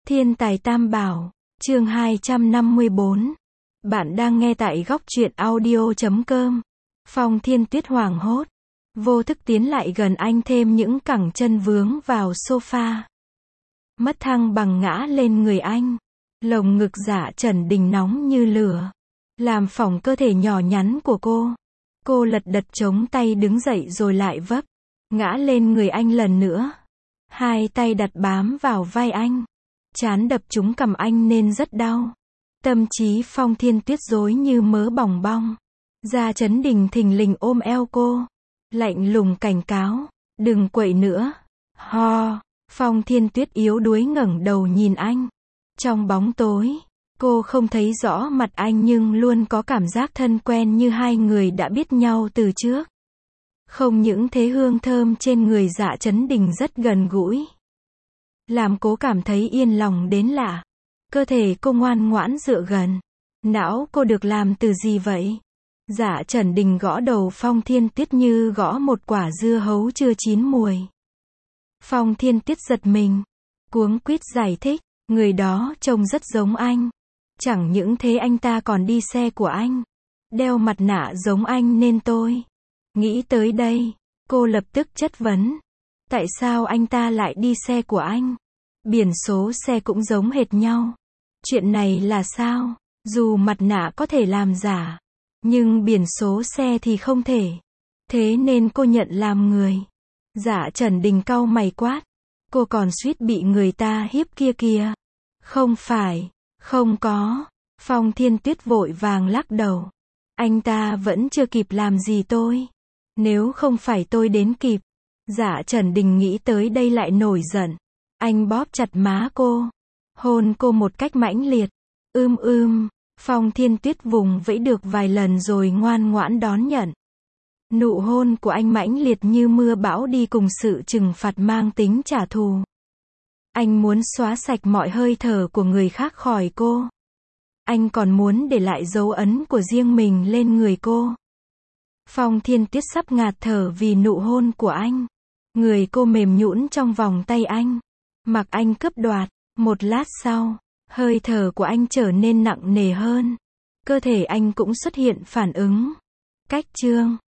Thiên tài Tam Bảo, chương 254. Bạn đang nghe tại góc truyện audio.com. Phong Thiên Tuyết hoảng hốt, vô thức tiến lại gần anh, thêm những cẳng chân vướng vào sofa. Mất thăng bằng ngã lên người anh. Lồng ngực Dạ Trần Đình nóng như lửa, làm phỏng cơ thể nhỏ nhắn của cô. Cô lật đật chống tay đứng dậy rồi lại vấp ngã lên người anh lần nữa. Hai tay đặt bám vào vai anh, trán đập trúng cằm anh nên rất đau. Tâm trí Phong Thiên Tuyết rối như mớ bòng bong. Dạ Trần Đình thình lình ôm eo cô, lạnh lùng cảnh cáo, đừng quậy nữa. Ho. Phong Thiên Tuyết yếu đuối ngẩng đầu nhìn anh. Trong bóng tối, cô không thấy rõ mặt anh nhưng luôn có cảm giác thân quen, như hai người đã biết nhau từ trước. Không những thế, hương thơm trên người Dạ Trần Đình rất gần gũi, làm cô cảm thấy yên lòng đến lạ. Cơ thể cô ngoan ngoãn dựa gần. Não cô được làm từ gì vậy? Dạ Trần Đình gõ đầu Phong Thiên Tuyết như gõ một quả dưa hấu chưa chín mùi. Phong Thiên Tuyết giật mình, cuống quýt giải thích, người đó trông rất giống anh. Chẳng những thế, anh ta còn đi xe của anh, đeo mặt nạ giống anh nên tôi. Nghĩ tới đây, cô lập tức chất vấn, tại sao anh ta lại đi xe của anh? Biển số xe cũng giống hệt nhau. Chuyện này là sao? Dù mặt nạ có thể làm giả, nhưng biển số xe thì không thể. Thế nên cô nhận làm người. Dạ Trần Đình cau mày quát, cô còn suýt bị người ta hiếp kia kìa. Không phải, không có. Phong Thiên Tuyết vội vàng lắc đầu. Anh ta vẫn chưa kịp làm gì tôi. Nếu không phải tôi đến kịp. Dạ Trần Đình nghĩ tới đây lại nổi giận. Anh bóp chặt má cô, hôn cô một cách mãnh liệt. Phong Thiên Tuyết vùng vẫy được vài lần rồi ngoan ngoãn đón nhận. Nụ hôn của anh mãnh liệt như mưa bão, đi cùng sự trừng phạt mang tính trả thù. Anh muốn xóa sạch mọi hơi thở của người khác khỏi cô. Anh còn muốn để lại dấu ấn của riêng mình lên người cô. Phong Thiên Tuyết sắp ngạt thở vì nụ hôn của anh. Người cô mềm nhũn trong vòng tay anh, mặc anh cướp đoạt. Một lát sau, hơi thở của anh trở nên nặng nề hơn. Cơ thể anh cũng xuất hiện phản ứng. Cách chương